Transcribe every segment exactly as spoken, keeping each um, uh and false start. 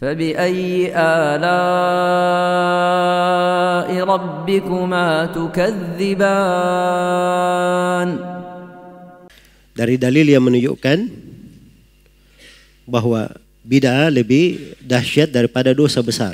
فبأي آلاء ربكما تكذبان. Dari dalil yang menunjukkan bahwa bid'ah lebih dahsyat daripada dosa besar.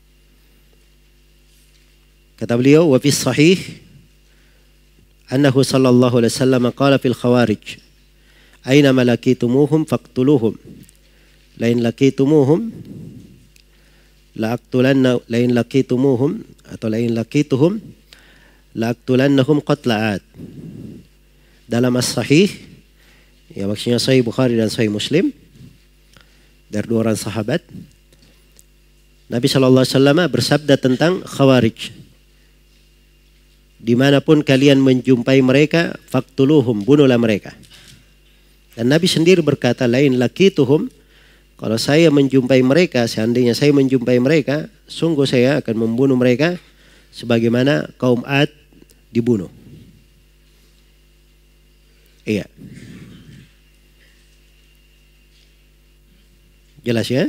Kata beliau, wa fi sahih annahu sallallahu alaihi wasallam qala fil khawarij aina malakitumuhum faqtuluhum lain lakitumuhum la'aqtulanna lain lakitumuhum atau lain lakituhum la'aqtulannahum qatla'at. Dalam as-sahih, ya maksudnya Sahih Bukhari dan Sahih Muslim, dari dua orang sahabat, Nabi shallallahu alaihi wasallam bersabda tentang khawarij, dimanapun kalian menjumpai mereka, faqtuluhum, bunuhlah mereka. Dan Nabi sendiri berkata, lain lakituhum, kalau saya menjumpai mereka, seandainya saya menjumpai mereka, sungguh saya akan membunuh mereka sebagaimana kaum Ad dibunuh. Iya. Jelas ya?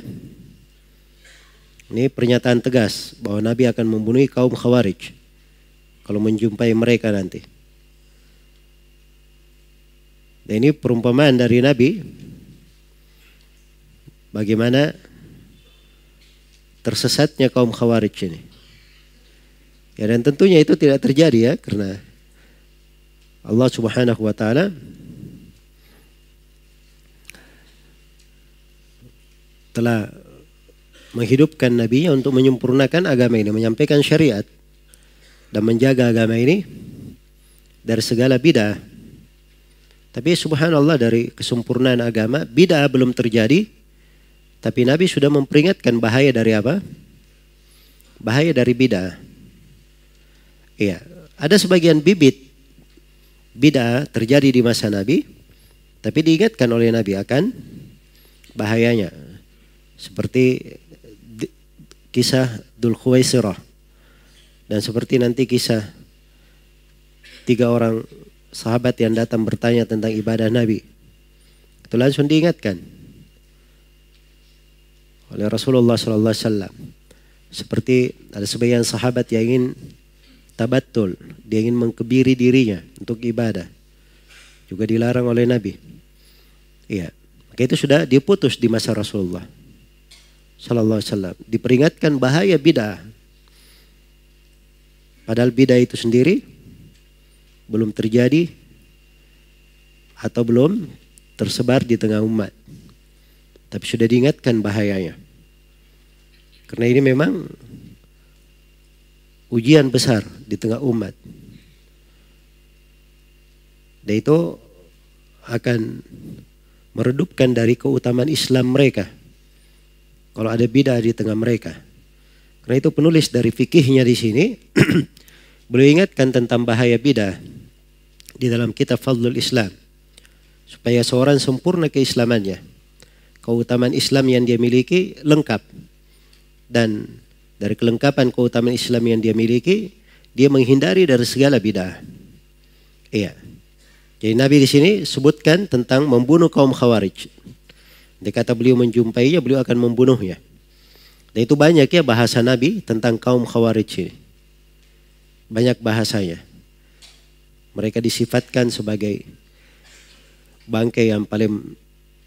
Ini pernyataan tegas bahwa Nabi akan membunuh kaum Khawarij kalau menjumpai mereka nanti. Dan ini perumpamaan dari Nabi bagaimana tersesatnya kaum Khawarij ini. Ya, dan tentunya itu tidak terjadi ya, karena Allah Subhanahu wa taala telah menghidupkan nabinya untuk menyempurnakan agama ini, menyampaikan syariat dan menjaga agama ini dari segala bid'ah. Tapi subhanallah, dari kesempurnaan agama, bid'ah belum terjadi, tapi Nabi sudah memperingatkan bahaya dari apa? Bahaya dari bid'ah. Iya, ada sebagian bibit bid'ah terjadi di masa Nabi, tapi diingatkan oleh Nabi akan bahayanya. Seperti kisah Dzul Khuwaisirah, dan seperti nanti kisah tiga orang sahabat yang datang bertanya tentang ibadah Nabi. Itu langsung diingatkan oleh Rasulullah sallallahu alaihi wasallam. Seperti ada sebagian sahabat yang ingin tabattul, dia ingin mengkebiri dirinya untuk ibadah, juga dilarang oleh Nabi. Iya, maka itu sudah diputus di masa Rasulullah sallallahu alaihi wasallam. Diperingatkan bahaya bid'ah. Padahal bid'ah itu sendiri belum terjadi atau belum tersebar di tengah umat, tapi sudah diingatkan bahayanya. Karena ini memang ujian besar di tengah umat. Dan itu akan meredupkan dari keutamaan Islam mereka kalau ada bid'ah di tengah mereka. Karena itu penulis dari fikihnya di sini beliau ingatkan tentang bahaya bid'ah di dalam kitab Fadlul Islam, supaya seorang sempurna keislamannya, keutamaan Islam yang dia miliki lengkap, dan dari kelengkapan keutamaan Islam yang dia miliki, dia menghindari dari segala bid'ah. Iya. Jadi Nabi di sini sebutkan tentang membunuh kaum Khawarij. Dia kata beliau menjumpainya, beliau akan membunuhnya. Dan itu banyak ya bahasa Nabi tentang kaum Khawarij ini. Banyak bahasanya. Mereka disifatkan sebagai bangkai yang paling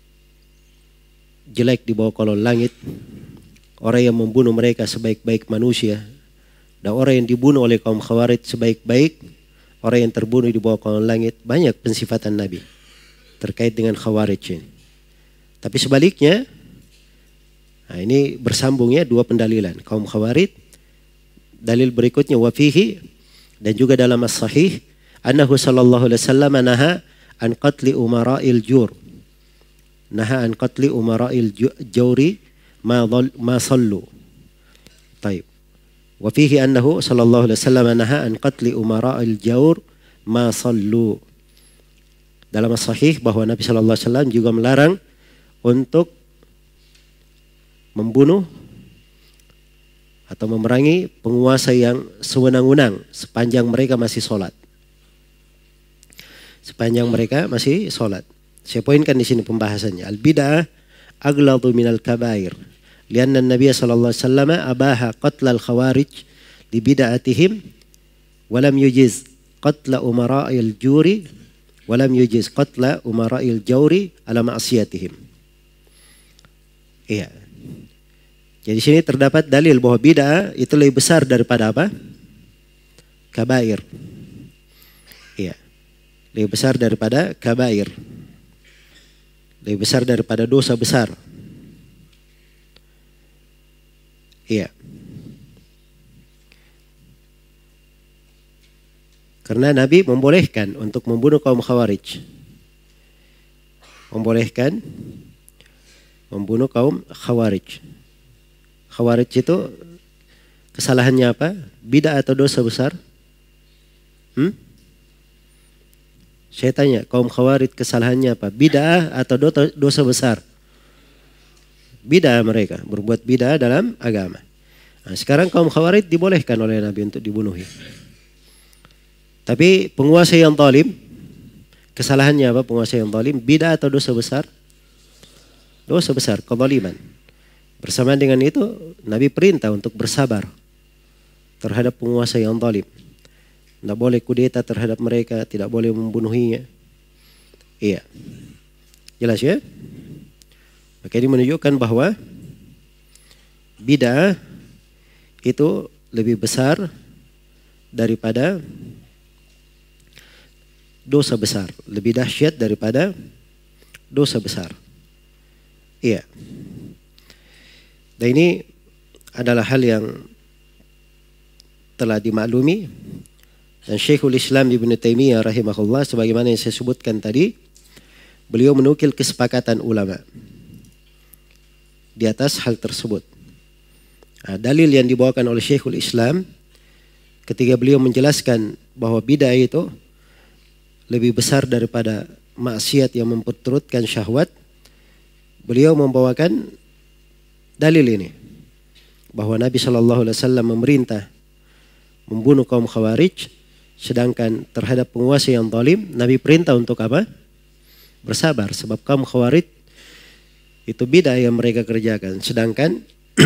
jelek di bawah kolong langit. Orang yang membunuh mereka sebaik-baik manusia. Dan orang yang dibunuh oleh kaum Khawarij sebaik-baik orang yang terbunuh di bawah kolong langit. Banyak pensifatan Nabi terkait dengan Khawarij ini. Tapi sebaliknya, nah ini bersambungnya dua pendalilan. Kaum Khawarij, dalil berikutnya wafihi, dan juga dalam as-sahih, annahu sallallahu alaihi wasallam naha an qatli umara'il jur. Naha an qatli umara'il jawri ma ma sallu. Baik. Wafihi annahu sallallahu alaihi wasallam naha an qatli umara'il jawr ma sallu. Dalam as-sahih bahwa Nabi sallallahu alaihi wasallam juga melarang untuk membunuh atau memerangi penguasa yang sewenang-wenang sepanjang mereka masih sholat. Sepanjang mereka masih sholat. Saya poinkan di sini pembahasannya. Al-bid'ah aghladu minal kabair. Lianna Nabi sallallahu alaihi wasallam abaha qatl al-khawarij li bid'atihim wa lam yujiz qatl umara'il juri wa lam yujiz qatl umara'il jawri ala ma'siyatihim. Iya. Jadi sini terdapat dalil bahwa bid'ah itu lebih besar daripada apa? Kabair. Iya. Lebih besar daripada kabair. Lebih besar daripada dosa besar. Iya. Karena Nabi membolehkan untuk membunuh kaum Khawarij. Membolehkan membunuh kaum Khawarij. Khawarij itu kesalahannya apa? Bid'ah atau dosa besar? Hmm? Saya tanya, kaum Khawarij kesalahannya apa? Bid'ah atau dosa besar? Bid'ah mereka, berbuat bid'ah dalam agama. Nah, sekarang kaum Khawarij dibolehkan oleh Nabi untuk dibunuhi. Tapi penguasa yang zalim, kesalahannya apa penguasa yang zalim? Bid'ah atau dosa besar? Dosa besar, kezaliman. Bersamaan dengan itu, Nabi perintah untuk bersabar terhadap penguasa yang zalim. Tidak boleh kudeta terhadap mereka, tidak boleh membunuhinya. Iya. Jelas ya? Maka ini menunjukkan bahwa bid'ah itu lebih besar daripada dosa besar, lebih dahsyat daripada dosa besar. Iya. Dan ini adalah hal yang telah dimaklumi dan Syekhul Islam Ibnu Taimiyah rahimahullah, sebagaimana yang saya sebutkan tadi, beliau menukil kesepakatan ulama di atas hal tersebut. Nah, dalil yang dibawakan oleh Syekhul Islam ketika beliau menjelaskan bahwa bid'ah itu lebih besar daripada maksiat yang memperturutkan syahwat, beliau membawakan dalil ini bahwa Nabi shallallahu alaihi wasallam memerintah membunuh kaum Khawarij, sedangkan terhadap penguasa yang zalim Nabi perintah untuk apa? Bersabar, sebab kaum Khawarij itu bid'ah yang mereka kerjakan, sedangkan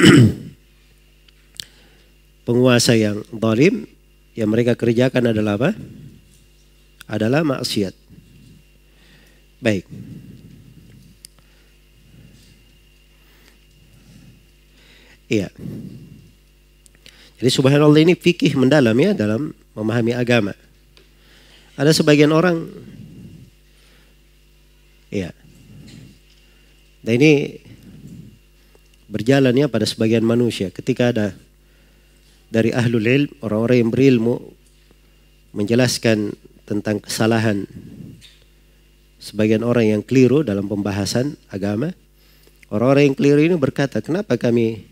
penguasa yang zalim yang mereka kerjakan adalah apa? Adalah maksiat. Baik. Iya. Jadi subhanallah, ini fikih mendalam ya dalam memahami agama. Ada sebagian orang, iya. Dan ini berjalan ya pada sebagian manusia. Ketika ada dari ahlul ilm, orang-orang yang berilmu, menjelaskan tentang kesalahan sebagian orang yang keliru dalam pembahasan agama, orang-orang yang keliru ini berkata, kenapa kami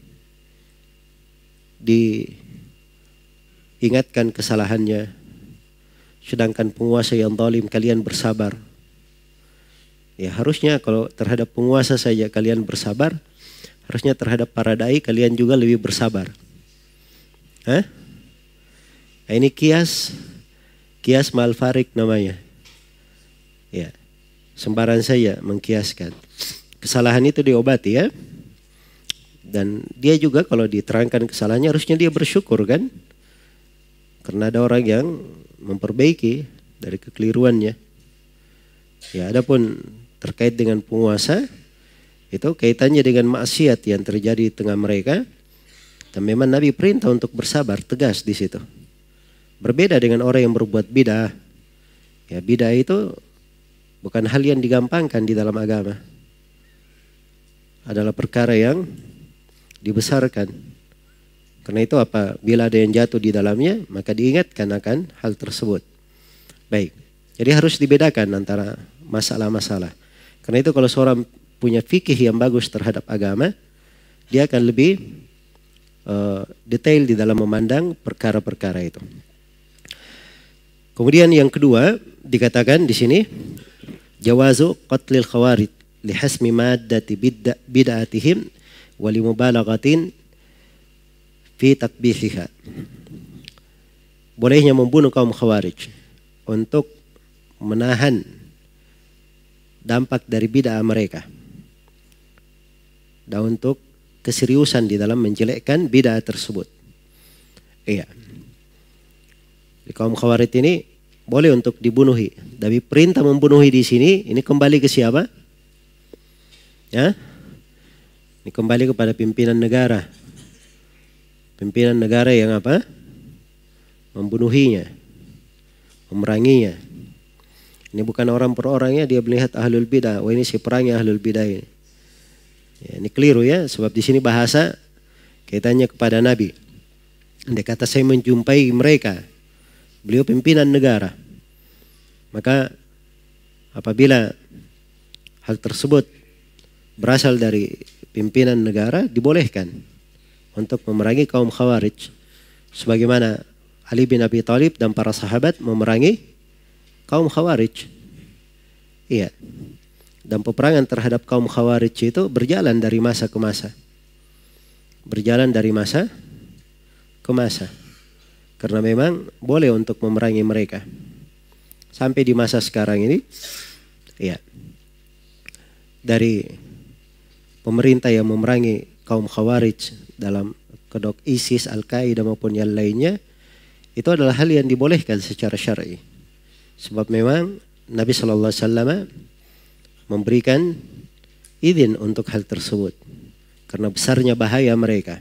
diingatkan kesalahannya, sedangkan penguasa yang zalim kalian bersabar? Ya harusnya kalau terhadap penguasa saja kalian bersabar, harusnya terhadap para dai kalian juga lebih bersabar. Hah? Nah, ini kias, kias mal farik namanya. Ya, sembarang saja mengkiaskan. Kesalahan itu diobati ya. Dan dia juga kalau diterangkan kesalahannya harusnya dia bersyukur kan? Karena ada orang yang memperbaiki dari kekeliruannya. Ya, adapun terkait dengan penguasa, itu kaitannya dengan maksiat yang terjadi di tengah mereka. Dan memang Nabi perintah untuk bersabar, tegas di situ. Berbeda dengan orang yang berbuat bid'ah. Ya, bid'ah itu bukan hal yang digampangkan di dalam agama. Adalah perkara yang dibesarkan. Karena itu apa? Bila ada yang jatuh di dalamnya, maka diingatkan akan hal tersebut. Baik. Jadi harus dibedakan antara masalah-masalah. Karena itu kalau seorang punya fikih yang bagus terhadap agama, dia akan lebih uh, detail di dalam memandang perkara-perkara itu. Kemudian yang kedua dikatakan di sini, jawazu qatlil khawarij li hasmi maddati bid'atihim wa li mubalaghatin fi takbihiha. Bolehnya membunuh kaum Khawarij untuk menahan dampak dari bid'ah mereka dan untuk keseriusan di dalam menjelekkan bid'ah tersebut. Iya. Di kaum Khawarij ini boleh untuk dibunuhi. Tapi perintah membunuhi di sini ini kembali ke siapa? Ya? Ini kembali kepada pimpinan negara. Pimpinan negara yang apa? Membunuhinya, memeranginya. Ini bukan orang per orangnya dia melihat ahlul bidah. Oh ini si perangi ahlul bidah ini. Ya, ini keliru ya. Sebab di sini bahasa kaitannya kepada Nabi. Andai kata saya menjumpai mereka, beliau pimpinan negara, maka apabila hal tersebut berasal dari pimpinan negara dibolehkan untuk memerangi kaum Khawarij, sebagaimana Ali bin Abi Thalib dan para sahabat memerangi kaum Khawarij. Iya. Dan peperangan terhadap kaum Khawarij itu berjalan dari masa ke masa. Berjalan dari masa ke masa. Karena memang boleh untuk memerangi mereka. Sampai di masa sekarang ini, iya, dari pemerintah yang memerangi kaum Khawarij dalam kedok ISIS, Al-Qaeda maupun yang lainnya, itu adalah hal yang dibolehkan secara syar'i. Sebab memang Nabi shallallahu alaihi wasallam memberikan izin untuk hal tersebut. Karena besarnya bahaya mereka.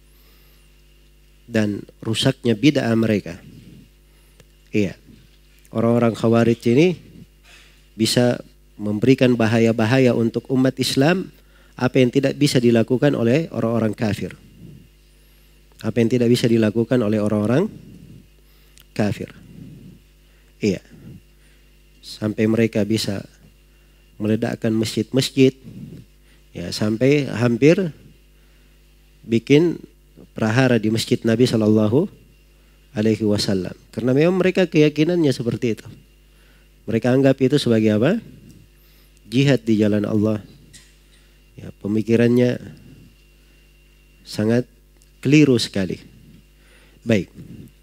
Dan rusaknya bid'ah mereka. Iya. Orang-orang Khawarij ini bisa memberikan bahaya-bahaya untuk umat Islam apa yang tidak bisa dilakukan oleh orang-orang kafir. Apa yang tidak bisa dilakukan oleh orang-orang kafir. Iya. Sampai mereka bisa meledakkan masjid-masjid. Ya, sampai hampir bikin prahara di masjid Nabi Shallallahu Alaihi Wasallam. Karena memang mereka keyakinannya seperti itu. Mereka anggap itu sebagai apa? Jihad di jalan Allah. Ya, pemikirannya sangat keliru sekali. Baik.